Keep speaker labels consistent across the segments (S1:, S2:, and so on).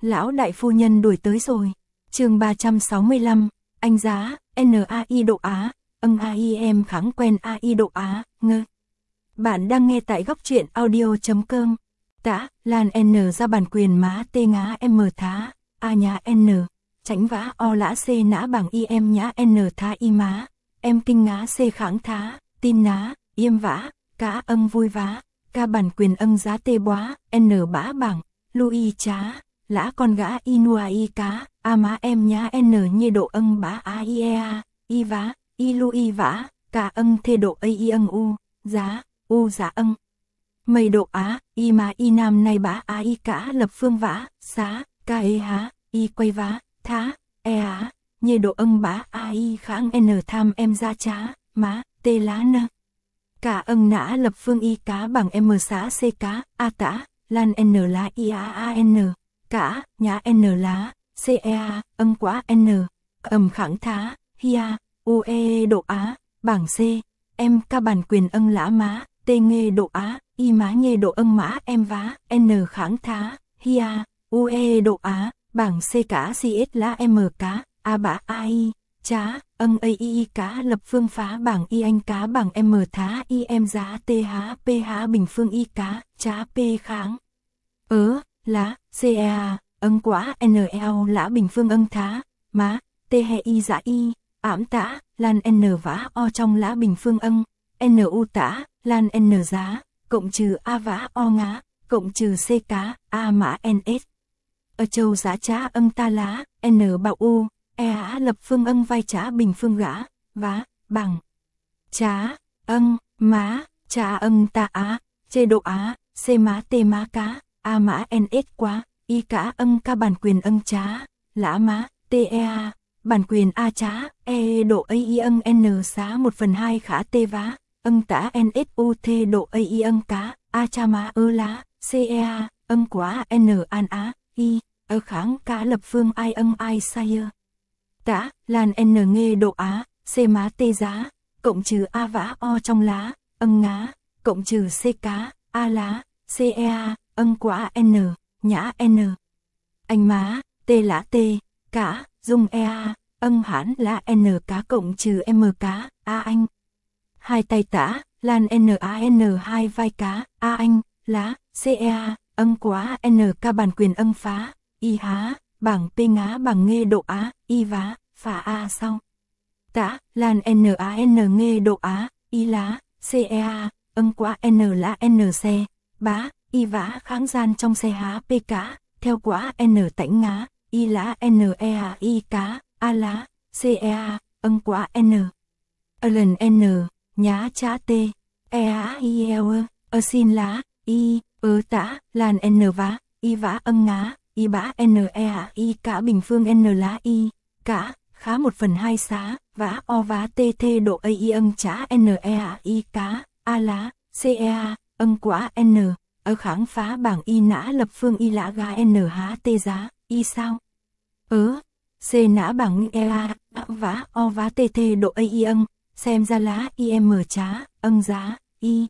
S1: Lão đại phu nhân đuổi tới rồi. Chương 365, anh giá, NAI độ Á, AI em kháng quen AI độ Á, ngơ. Bạn đang nghe tại góc truyện audio.com. Tã, Lan N ra bản quyền má tê ngá M thá, A nhá N, tránh vã O lã C nã bằng I em nhá N thá I má, em kinh ngá C kháng thá, tin ná, yêm vã, cá âng vui vá, ca bản quyền âng giá tê bóa, N bã bảng, Louis trá, lã con gã I nua I cá, A má em nhá N nhê độ âng bá A I E A, I vá, I Louis vã, ca âng thê độ A I âng U, giá, U giá âng. Mây độ Á, Y má Y nam nay bá Á Y cả lập phương vã, xá, ca ê há, Y quay vá, thá, e á, nhê độ âng bá A Y kháng N tham em ra trá, má, tê lá nơ. Cả âng nã lập phương Y cá bằng M xá C cá, A tã, Lan N lá I A A N, cả, nhá N lá, C E A, âng quá N, kháng thá, hi a, U E độ Á, bảng C, em ca bản quyền âng lã má, tê nghê độ Á, Y má nhê độ âng mã em vá, N kháng thá, hi a, U E độ Á, bảng C cá CS lá M cá, A bã AI, trá, âng AI cá lập phương phá bảng Y anh cá bằng M thá Y em giá T há P há bình phương Y cá, trá P kháng. Lá, CEA, âng quá NL lã bình phương âng thá, má, T hệ Y giá Y, ảm tã, Lan N vá O trong lã bình phương âng, NU tã, Lan N giá, cộng trừ A vã O ngá, cộng trừ C cá, A mã NS. Ở châu giá trá âng ta lá, N bạo U, E á lập phương âng vai trá bình phương gã, vá, bằng. Trá, âng, má, trá âng ta á, chê độ Á, C má T má cá, A mã NS quá, Y cá âng ca bản quyền âng trá, lã má, T E A, bản quyền A trá, E độ A Y âng N xá 1/2 khả T vá, âng tả NSU T độ A Y âng cá, A cha má lá, C E A, âng quá N an á, Y, kháng cá lập phương ai âng ai sire. Tả, Lan N nghê độ Á, C má T giá, cộng trừ A vã O trong lá, âng ngá, cộng trừ C cá, A lá, C E A, âng quá N, nhã N. Anh má, T lá T, cả, dung E A, âng hãn lá N cá cộng trừ M cá, A anh. Hai tay tả, Lan N A N hai vai cá, A anh, lá, C E A, âng quá N ca bản quyền âng phá, Y há, bảng P ngá bằng nghê độ Á, Y vá, phá A sau. Tả, Lan N A N nghê độ Á, Y lá, C E A, âng quá N lá N xe, bá, Y vá kháng gian trong xe há P cá, theo quá N tảnh ngá, Y lá N E A Y cá, A lá, C E A, âng quá N. Lần N, nhá trá T, E A I E xin lá, Y, tả, Lan N vá, Y vá âng ngá, Y bá N E A Y cả bình phương N lá Y, cả, khá 1/2 xá, vá O vá T thê độ A Y âng trá N E A Y cá, A lá, C E A, âng quá N, kháng phá bảng Y nã lập phương Y lã gá N há T giá, Y sao? C nã bảng E A, vá O vá T thê độ A Y âng, xem ra lá I M trá, âng giá, Y.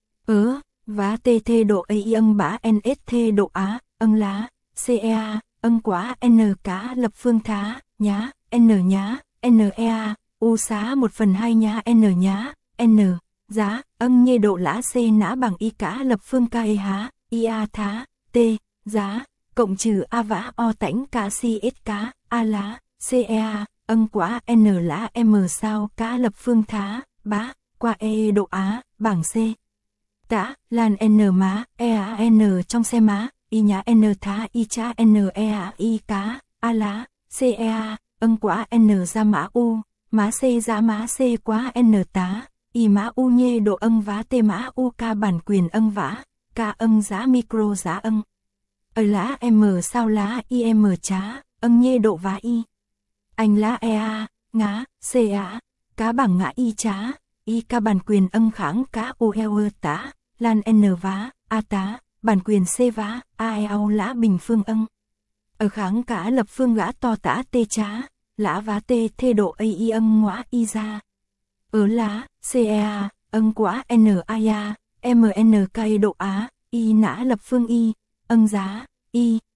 S1: Vá T thê độ A Y âng bá NS thê độ Á, âng lá, C E A, âng quá N cá lập phương thá, nhá, N nhá, N E A, U xá 1/2 nhá N nhá, N, giá, âng nhê độ lã C nã bằng Y cá lập phương ca E há, I A thá, T, giá, cộng trừ A vã O tảnh cá CS cá, A lá, C E A, âng quá N lã M sao cá lập phương thá, bá, qua E độ Á, bảng C. Tả, Lan N má, E A N trong xe má, Y nhá N thá Y trá N E A Y cá, A lá, C E A, âng quá N ra mã U, má C ra má C quá N tá, Y mã U nhê độ âng vá T mã U ca bản quyền âng vã, ca âng giá micro giá âng. Lá M sao lá I M trá, âng nhê độ vá Y. Anh lá E A, ngá, C á, cá bảng ngã Y trá, Y ca bản quyền âng kháng cá U E tá, Lan N vá, A tá, bản quyền C vá, A E O lã bình phương âng. Kháng cá lập phương gã to tả T trá, lã vá T thê độ A Y âng ngõa Y ra. Lá, C E A, âng quá N A A, M N cây độ Á, Y nã lập phương Y, âng giá, Y,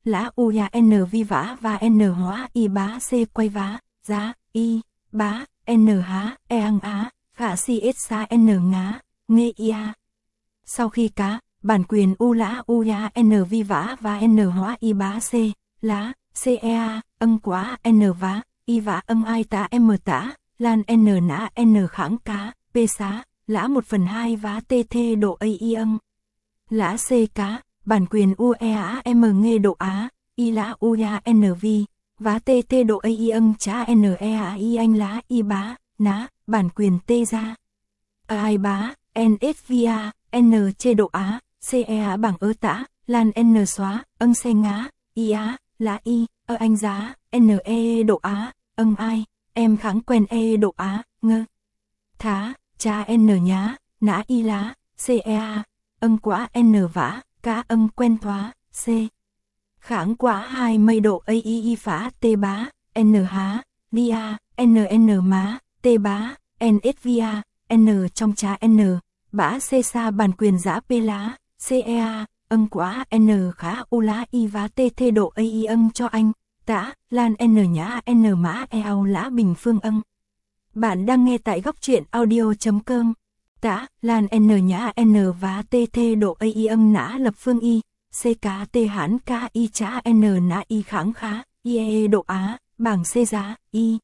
S1: lá u ya n vi vã và n hóa y bá c quay vá, giá, y, bá, n há, e ăn á, khả si s sa n ngá, nghe ia. Sau khi cá, bản quyền u lá u ya n vi vã và n hóa y bá c, lá, cea, ân quá n vá, y vã ân ai tả m tả, lan n nã n kháng cá, p xá, lã 1/2 vá t thê độ a y ân. Lã c cá, bản quyền u e á m nghe độ á, y lã u ya n vi, vá t thê độ a y ân chá n e á y anh lá y bá, ná, bản quyền t ra. Ai bá, n s via, n chê độ á, c e á bảng ớ tả, lan n xóa, ân xe ngá, y á, lá y, anh giá, n e độ á, ân ai, em kháng quen e độ á, ngơ. Thá, cha n nhá, nã y lá, c e a, ân quá n vã, cá ân quen thoá, c. Kháng quá 2 mây độ a y y phá t bá, n há, lia, n má, t bá, n s via, n trong cha n, bá c sa bản quyền giá p lá, c e a, ân quá n khá u lá y vá t thê độ a y ân cho anh, tả, lan n nhã n mã e ao lã bình phương ân. Bạn đang nghe tại góc truyện audio.com. Tả, lan n nhã n và t thê độ a y ân nã lập phương y, c cá t hán ca y chá n nã y kháng khá, y e độ á, bảng c giá, y.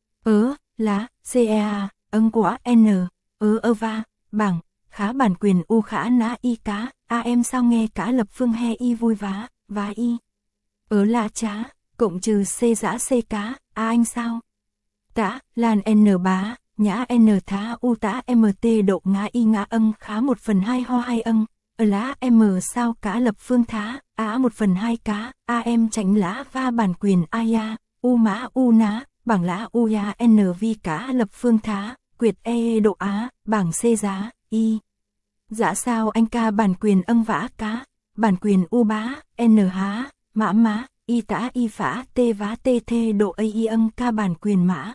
S1: Lá, c e a, ân quá n, va, bảng, khá bản quyền u khả nã y cá, a em sao nghe cá lập phương he y vui vá, và y. Là chá, cộng trừ c giá c cá, a anh sao? Tả, lan n bá, nhã n thá u tả mt độ ngã y ngã ân khá 1/2 ho 2 ân, lá m sao cá lập phương thá, á 1/2 cá, a em tránh lá va bản quyền a ya, u mã u ná, bảng lá u ya n vi cá lập phương thá, quyệt e độ á, bảng c giá, y. Dạ sao anh ca bản quyền ân vã cá, bản quyền u bá, n há, mã má, y tả y phá t vá t thê độ a y ân ca bản quyền mã.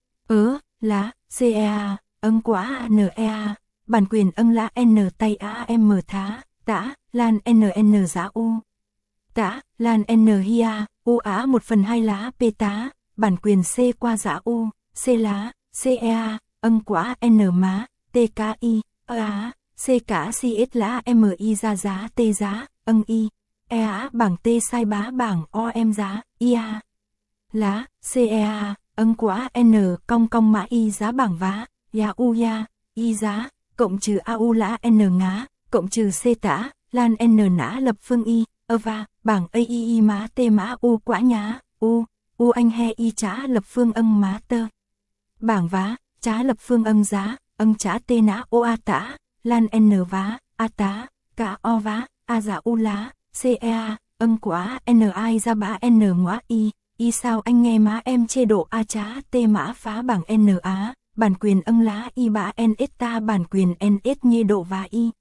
S1: Lá, cea, ân quá nea, bản quyền ân lá n tay a m thá, tả, lan n giá u. Tả, lan n hia, u á 1/2 lá p tá, bản quyền c qua giá u, c lá, cea, ân quá n má, t k y, á, c cả c s lá m y ra giá t giá, ân y, e á bảng t sai bá bảng o em giá, ia. Lá, cea, ân quá n cong mã y giá bảng vá, ya u ya, y giá, cộng trừ a u lá n ngá, cộng trừ c tả, lan n nã lập phương y, va, bảng a y má t mã u quá nhá, u anh he y trá lập phương ân má tơ. Bảng vá, trá lập phương ân giá, ân trá t nã o a tả, lan n vá, a tá, cả o vá, a giá u lá, cea, ân quá n ai ra bá n ngoá y sao anh nghe má em chê độ a trá t mã phá bảng n á, bản quyền ân lá y bá n s ta bản quyền n s nhê độ và y.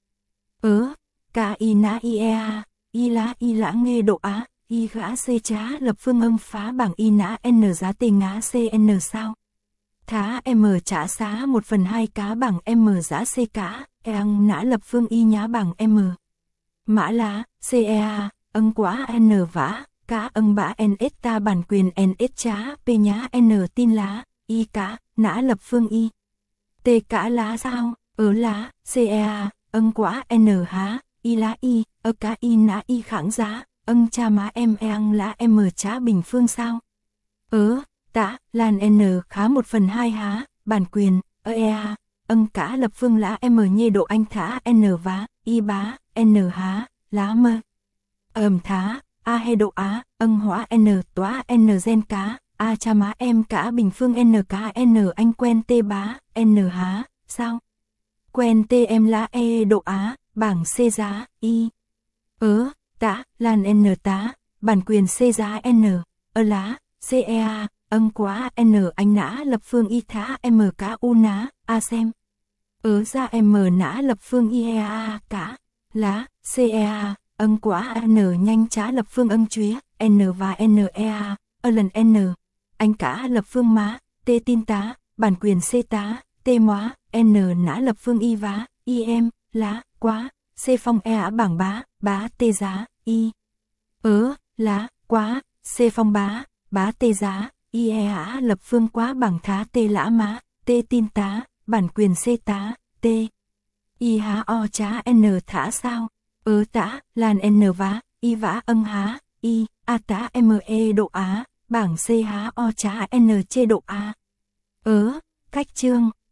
S1: Cả y nã y ea, y lã nghe độ á, y gã c trá lập phương ân phá bảng y nã n giá t ngá c n sao. Thá m trả xá 1/2 cá bảng m giá c cá, eng nã lập phương y nhá bảng m. Mã lá, cea, ân quá n vã, cá ân bã n s ta bản quyền n s trá p nhá n tin lá, y cá, nã lập phương y. T cá lá sao, lá, cea, ân quá n há, y lá y, cá y nã y kháng giá, ân cha má em eng lá m trá bình phương sao. Tả, lan n khá 1/2 há, bản quyền, ea, ân cả lập phương lá m nhê độ anh thả n vá, y bá, n há, lá mơ. Thá, a he độ á, ân hóa n tóa n gen cá, a cha má em cả bình phương n cá n anh quen t bá, n há, sao? Quen t em lá e độ á, bảng c giá, y. Tả, lan n tá, bản quyền c giá n, lá, cea, ân quá n anh nã lập phương y thá m cá u ná, a xem. Ra m nã lập phương y ea cả, lá, cea, ân quá n nhanh trá lập phương ân chúa, n và n ea, lần n, anh cả lập phương má, t tin tá, bản quyền c tá, t móa, n nã lập phương y vá, y em, lá, quá, c phong ea bảng bá, t giá, y. lá, quá, c phong bá tê giá, ie hã lập phương quá bằng thá tê lã má, tê tin tá, bản quyền c tá, t. Y há o chá n thả sao, tả, làn n vá, y vã há, y, a tá me độ á, bảng c há o chá n chê độ á. Cách chương.